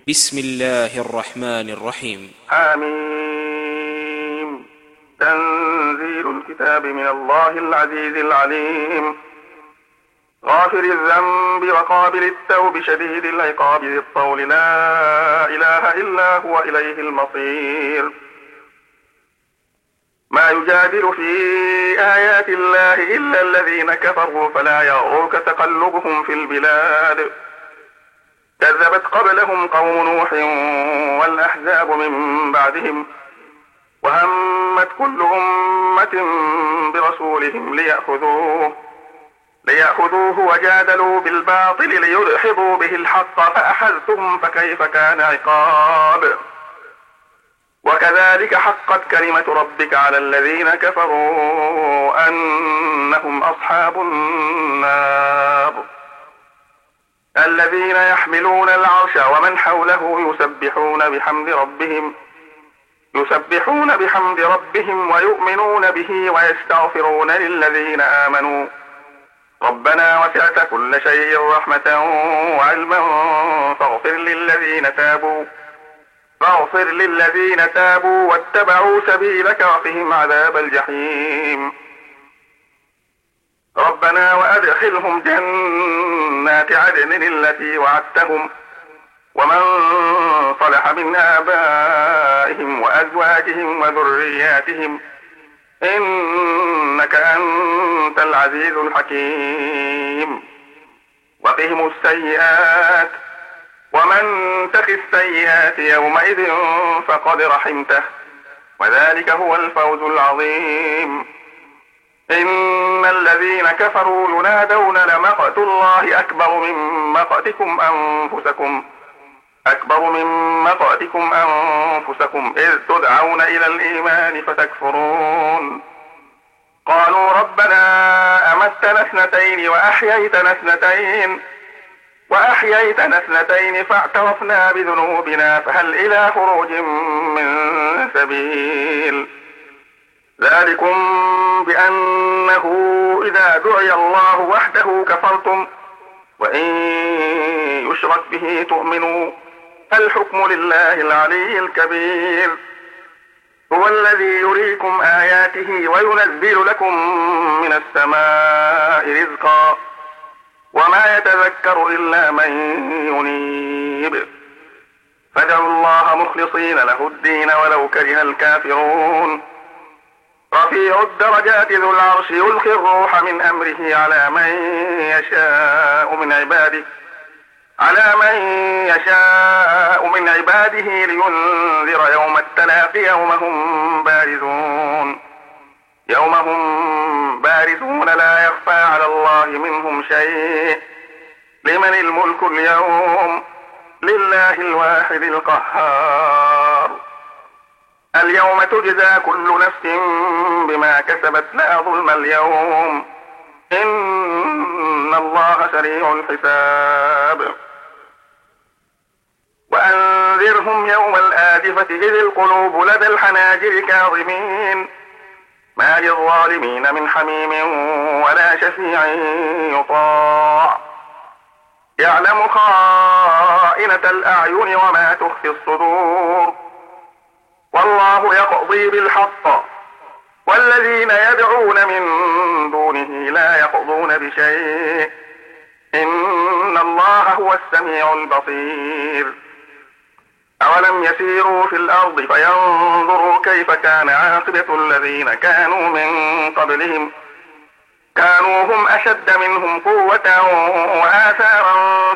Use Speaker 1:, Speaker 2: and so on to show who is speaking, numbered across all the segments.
Speaker 1: بسم الله الرحمن الرحيم.
Speaker 2: حميم. تنزيل الكتاب من الله العزيز العليم، غافر الذنب وقابل التوب شديد العقاب ذي الطول، لا إله إلا هو إليه المصير. ما يجادل في آيات الله إلا الذين كفروا فلا يغرك تقلبهم في البلاد. كذبت قبلهم قوم نوح والأحزاب من بعدهم، وهمت كل أمة برسولهم ليأخذوه وجادلوا بالباطل ليدحضوا به الحق فأخذتهم فكيف كان عقاب. وكذلك حقت كلمة ربك على الذين كفروا أنهم أصحاب النار. الذين يحملون العرش ومن حوله يسبحون بحمد ربهم ويؤمنون به ويستغفرون للذين آمنوا ربنا وسعت كل شيء رحمة وعلما فاغفر للذين تابوا واتبعوا سبيلك وقهم عذاب الجحيم. ربنا وأدخلهم جنات عدن التي وعدتهم ومن صلح من آبائهم وأزواجهم وذرياتهم إنك أنت العزيز الحكيم. وقهم السيئات ومن تق السيئات يومئذ فقد رحمته وذلك هو الفوز العظيم. إن الذين كفروا ينادون لمقت الله أكبر من مقتكم أنفسكم إذ تدعون إلى الإيمان فتكفرون. قالوا ربنا أمتنا اثنتين وأحييتنا اثنتين فاعترفنا بذنوبنا فهل إلى خروج من سبيل. ذلكم بأنه إذا دعي الله وحده كفرتم وإن يشرك به تؤمنوا. الحكم لله العلي الكبير. هو الذي يريكم آياته وينزل لكم من السماء رزقا وما يتذكر إلا من ينيب. فادعوا الله مخلصين له الدين ولو كره الكافرون. رفيع الدرجات ذو العرش يلقي الروح من أمره على من يشاء من عباده لينذر يوم التلاق يوم هم بارزون لا يخفى على الله منهم شيء. لمن الملك اليوم؟ لله الواحد القهار. اليوم تجزى كل نفس بما كسبت لا ظلم اليوم إن الله سريع الحساب. وأنذرهم يوم الآزفة إذ القلوب لدى الحناجر كاظمين ما للظالمين من حميم ولا شفيع يطاع. يعلم خائنة الأعين وما تخفي الصدور. والله يقضي بالحق والذين يدعون من دونه لا يقضون بشيء إن الله هو السميع البصير. أولم يسيروا في الأرض فينظروا كيف كان عاقبة الذين كانوا من قبلهم كانوا هم أشد منهم قوة وآثارا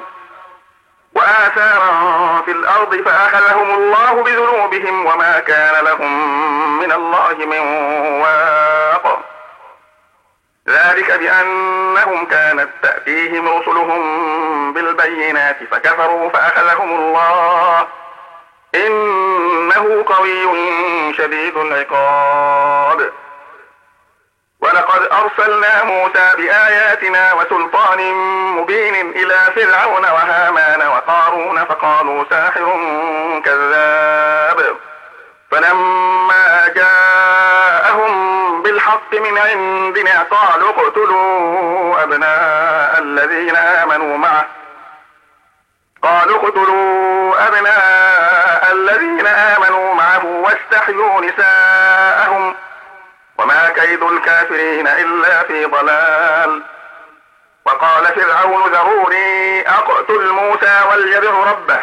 Speaker 2: في الأرض فأخذهم الله بذنوبهم وما كان لهم من الله من واق. ذلك بأنهم كانت تأتيهم رسلهم بالبينات فكفروا فأخذهم الله إنه قوي شديد العقاب. ولقد أرسلنا موسى بآياتنا وسلطان مبين إلى فرعون وهامان وقارون فقالوا ساحر كذاب. فلما جاءهم بالحق من عندنا قالوا اقتلوا أبناء استحيوا نساءهم وما كيد الكافرين إلا في ضلال. وقال فرعون ذروني أقتل موسى وليدع ربه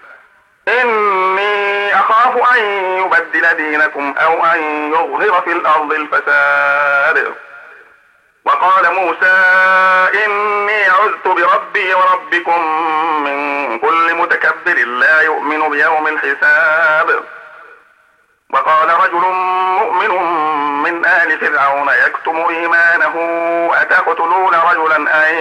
Speaker 2: إني أخاف أن يبدل دينكم أو أن يظهر في الأرض الفساد. وقال موسى إني عذت بربي وربكم من كل متكبر لا يؤمن بيوم الحساب. وقال رجل مؤمن من آل فرعون يكتم إيمانه أتقتلون رجلا أن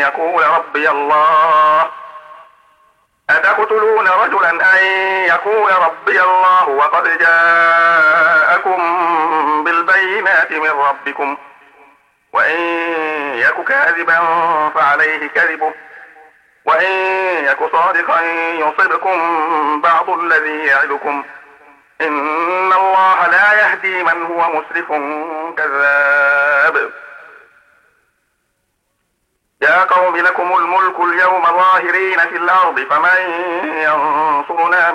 Speaker 2: يقول ربي الله وقد جاءكم بالبينات من ربكم وإن يك كاذبا فعليه كذبه وإن يك صادقا يصبكم بعض الذي يعدكم إن الله لا يهدي من هو مسرف كذاب. يا قوم لكم الملك اليوم ظاهرين في الأرض فمن ينصرنا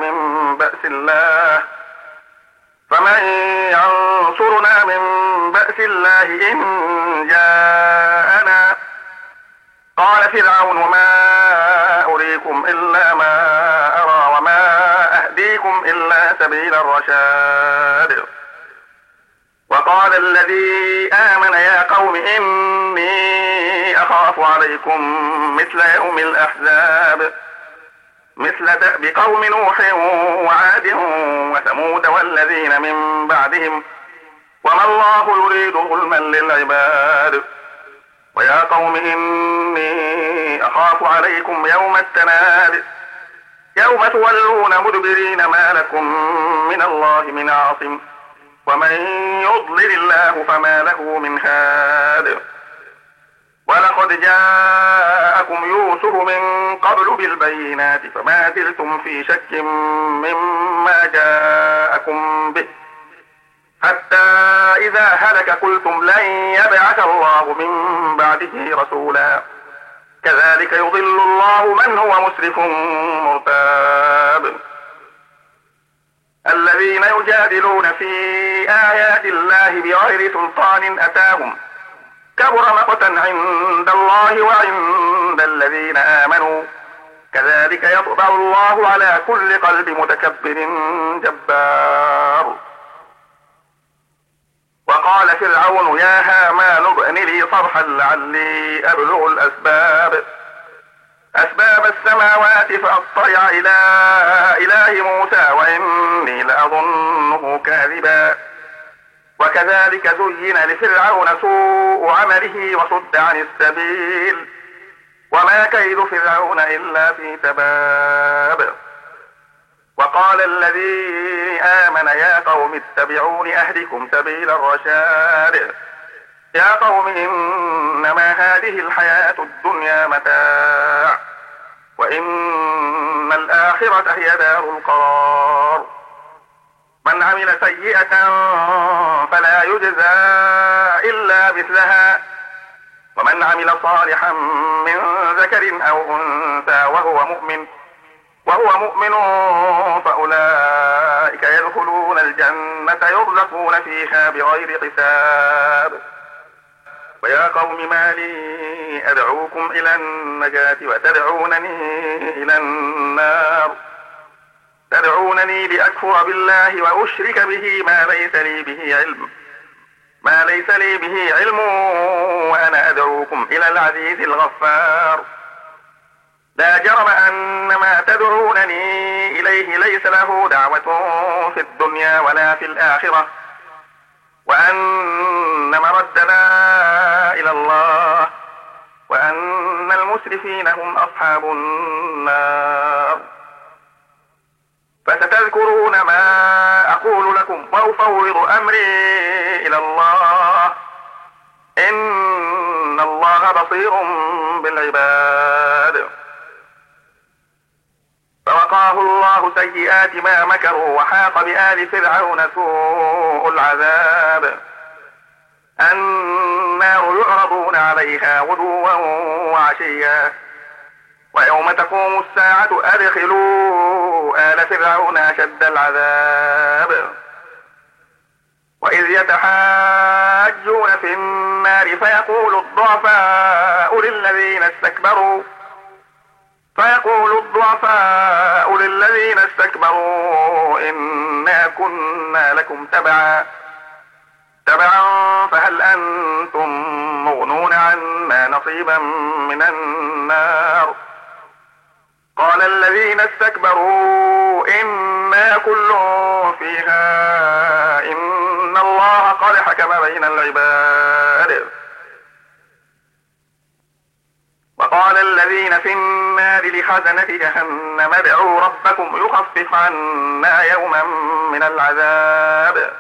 Speaker 2: من بأس الله إن جاءنا. قال فرعون وما أريكم إلا ما أرى وما أهديكم إلا سبيل الرشاد. وقال الذي آمن يا قوم إني أخاف عليكم مثل يوم الأحزاب مثل دأب قوم نوح وعاد وثمود والذين من بعدهم وما الله يريد ظلما للعباد. ويا قوم إني أخاف عليكم يوم التناد يوم تولون مدبرين ما لكم من الله من عاصم ومن يضلل الله فما له من هاد. ولقد جاءكم يوسف من قبل بالبينات فما زلتم في شك مما جاءكم به حتى إذا هلك قلتم لن يبعث الله من بعده رسولا كذلك يضل الله من هو مسرف مرتاب. الذين يجادلون في آيات الله بغير سلطان أتاهم كبر مقتا عند الله وعند الذين آمنوا كذلك يطبع الله على كل قلب متكبر جبار. وقال فرعون يا هامان ابن لي صرحا لعلي أبلغ أسباب السماوات فأطلع إلى إله موسى وإني لأظنه كاذبا. وكذلك زين لفرعون سوء عمله وصد عن السبيل وما كيد فرعون إلا في تباب. وقال الذي آمن يا قوم اتبعون أهدكم سبيل الرشاد. يا قوم إنما هذه الحياة الدنيا متاع وإن الآخرة هي دار القرار. من عمل سيئة فلا يجزى إلا مثلها ومن عمل صالحا من ذكر أو أنثى وهو مؤمن فأولئك يدخلون الجنة يرزقون فيها بغير حساب. ويا قوم ما لي أدعوكم إلى النجاة وتدعونني إلى النار. تدعونني لأكفر بالله وأشرك به ما ليس لي به علم وأنا أدعوكم إلى العزيز الغفار. لا جرم أن ما تدعونني إليه ليس له دعوة في الدنيا ولا في الآخرة وأن مردنا إلى الله وأن المسرفين هم أصحاب النار. فستذكرون ما أقول لكم وأفوض أمري إلى الله إن الله بصير بالعباد. فوقاه الله سيئات ما مكروا وحاق بآل فرعون سوء العذاب. النار يعرضون عليها غدوا وعشيا ويوم تقوم الساعة أدخلوا آل فرعون أشد العذاب. وإذ يتحاجون في النار فيقول الضعفاء للذين استكبروا إنا كنا لكم تبعا فهل أنتم مغنون عنا نصيبا من النار. قال الذين استكبروا إنا كل فيها إن الله قد حكم بين العباد. وقال الذين في النار لخزنة جهنم ادعوا ربكم يخفف عنا يوما من العذاب.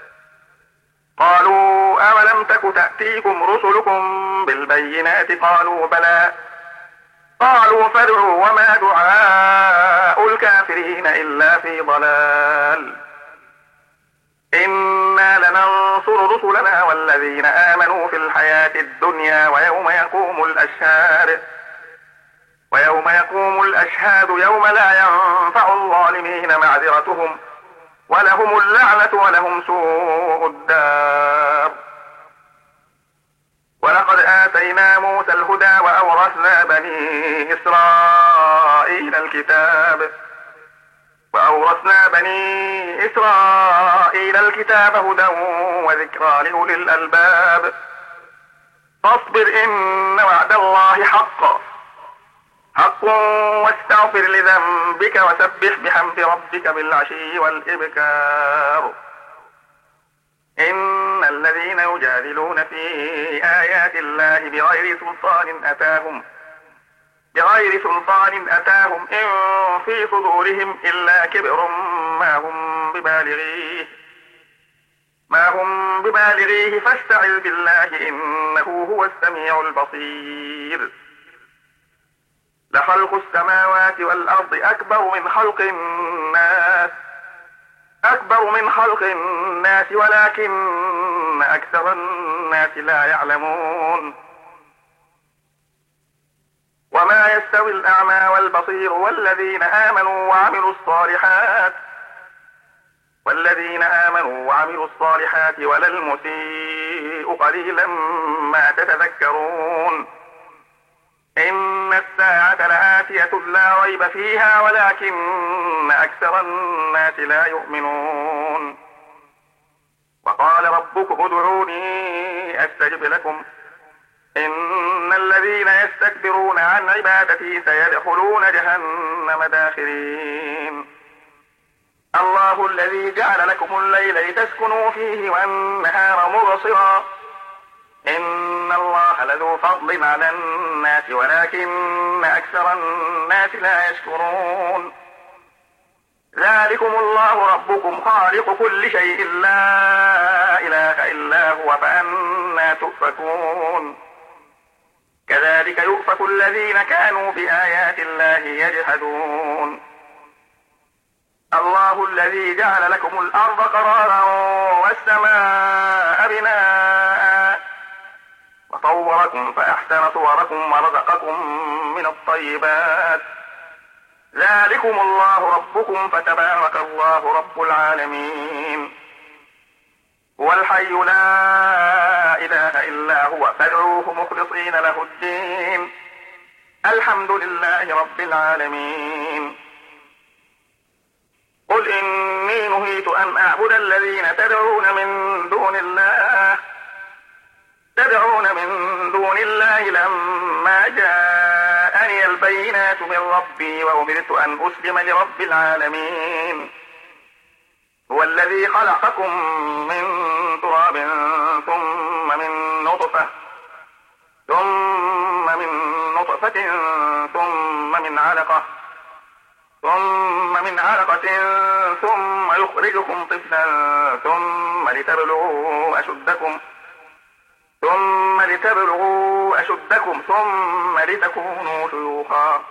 Speaker 2: قالوا أولم تك تأتيكم رسلكم بالبينات قالوا بلى. قالوا فادعوا وما دعاء الكافرين إلا في ضلال. إنا لننصر رسلنا والذين آمنوا في الحياة الدنيا ويوم يقوم الأشهاد يوم لا ينفع الظالمين معذرتهم ولهم اللعنة ولهم سوء الدار. ولقد آتينا موسى الهدى وأورثنا بني إسرائيل الكتاب هدى وذكرى لأولي الألباب. فاصبر إن وعد الله حق واستغفر لذنبك وسبح بحمد ربك بالعشي والإبكار. إن الذين يجادلون في آيات الله بغير سلطان أتاهم إن في صدورهم إلا كبر ما هم ببالغيه فاستعذ بالله إنه هو السميع البصير. لخلق السماوات والأرض أكبر من خلق الناس ولكن أكثر الناس لا يعلمون. وما يستوي الأعمى والبصير والذين آمنوا وعملوا الصالحات ولا المسيء قليلا ما تتذكرون. إن الساعة لآتية لا ريب فيها ولكن أكثر الناس لا يؤمنون. وقال ربكم ادعوني أستجب لكم إن الذين يستكبرون عن عبادتي سيدخلون جهنم داخرين. الله الذي جعل لكم الليل لتسكنوا فيه والنهار مبصرا إن الله لذو فضل على الناس ولكن أكثر الناس لا يشكرون. ذلكم الله ربكم خالق كل شيء لا إله إلا هو فأنى تؤفكون. كذلك يؤفك الذين كانوا بآيات الله يجحدون. الله الذي جعل لكم الأرض قرارا والسماء بناء وصوركم فأحسن صوركم ورزقكم من الطيبات. ذلكم الله ربكم فتبارك الله رب العالمين. هو الحي لا إله إلا هو فادعوه مخلصين له الدين. الحمد لله رب العالمين. قل إني نهيت أن أعبد الذين تدعون من دون الله لما جاءني البينات من ربي وأمرت أن أسلم لرب العالمين. هو الذي خلقكم من تراب ثم من نطفة ثم من علقة ثم يخرجكم طفلا ثم لتبلغوا أشدكم ثم لتكونوا شيوخا.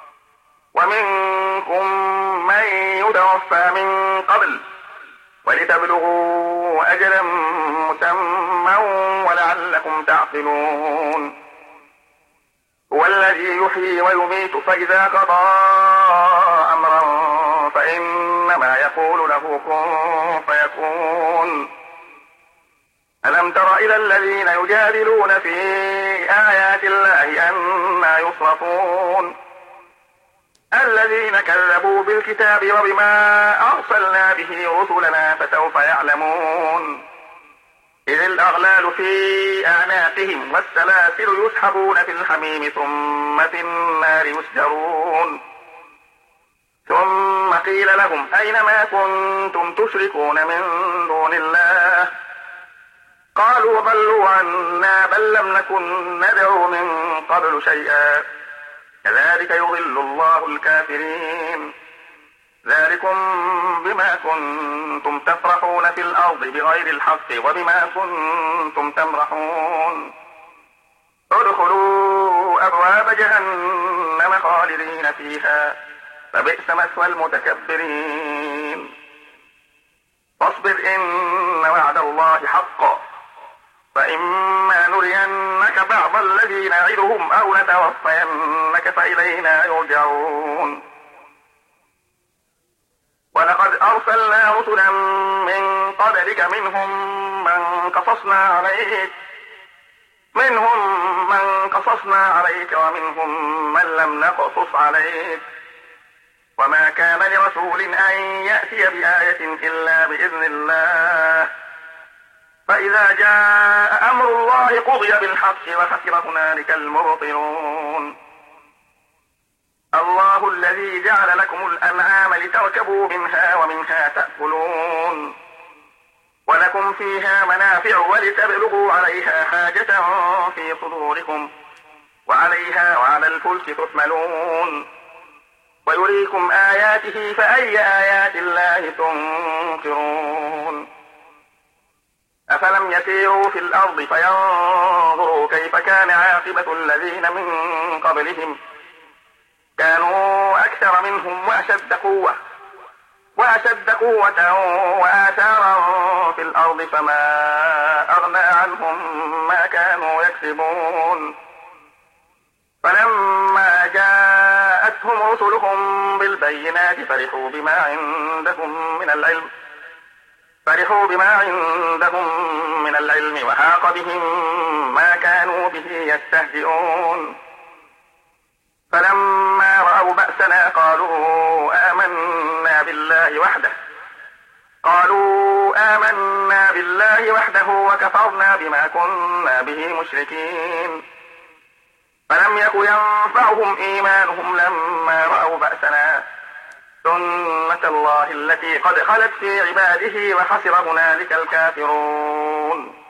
Speaker 2: ومنكم من يتوفى من قبل ولتبلغوا أجلا مسمى ولعلكم تعقلون. هو الذي يحيي ويميت فإذا قضى أمرا فإنما يقول له كن فيكون. ألم تر إلى الذين يجادلون في آيات الله أنى يصرفون الذين كذبوا بالكتاب وبما أرسلنا به رسلنا فسوف يعلمون إذ الأغلال في أعناقهم والسلاسل يسحبون في الحميم ثم في النار يسجرون ثم قيل لهم أين ما كنتم تشركون من دون الله قالوا ضلوا عنا بل لم نكن ندعو من قبل شيئا كذلك يضل الله الكافرين ذلكم بما كنتم تفرحون في الأرض بغير الحق وبما كنتم تمرحون ادخلوا أبواب جهنم خالدين فيها فبئس مثوى المتكبرين فاصبر إن وعد الله حق فإما نرينك بعض الذي نعدهم أو نتوفينك فإلينا يرجعون ولقد أرسلنا رسلا من قبلك منهم من قصصنا عليك ومنهم من لم نقصص عليك وما كان لرسول أن يأتي بآية إلا بإذن الله فإذا جاء أمر الله قضي بالحق وخسر هنالك المبطلون الله الذي جعل لكم الأنعام لتركبوا منها ومنها تأكلون ولكم فيها منافع ولتبلغوا عليها حاجة في صدوركم وعليها وعلى الفلك تحملون ويريكم آياته فأي آيات الله تنكرون أفلم يسيروا في الأرض فينظروا كيف كان عاقبة الذين من قبلهم كانوا أكثر منهم وأشد قوة وآثارا في الأرض فما أغنى عنهم ما كانوا يكسبون فلما جاءتهم رسلهم بالبينات فرحوا بما عندهم من العلم وحاق بهم ما كانوا به يستهزئون فلما رأوا بأسنا قالوا آمنا بالله وحده وكفرنا بما كنا به مشركين فلم يك ينفعهم إيمانهم لما رأوا بأسنا سنة الله التي قد خلت في عباده وخسر هنالك الكافرون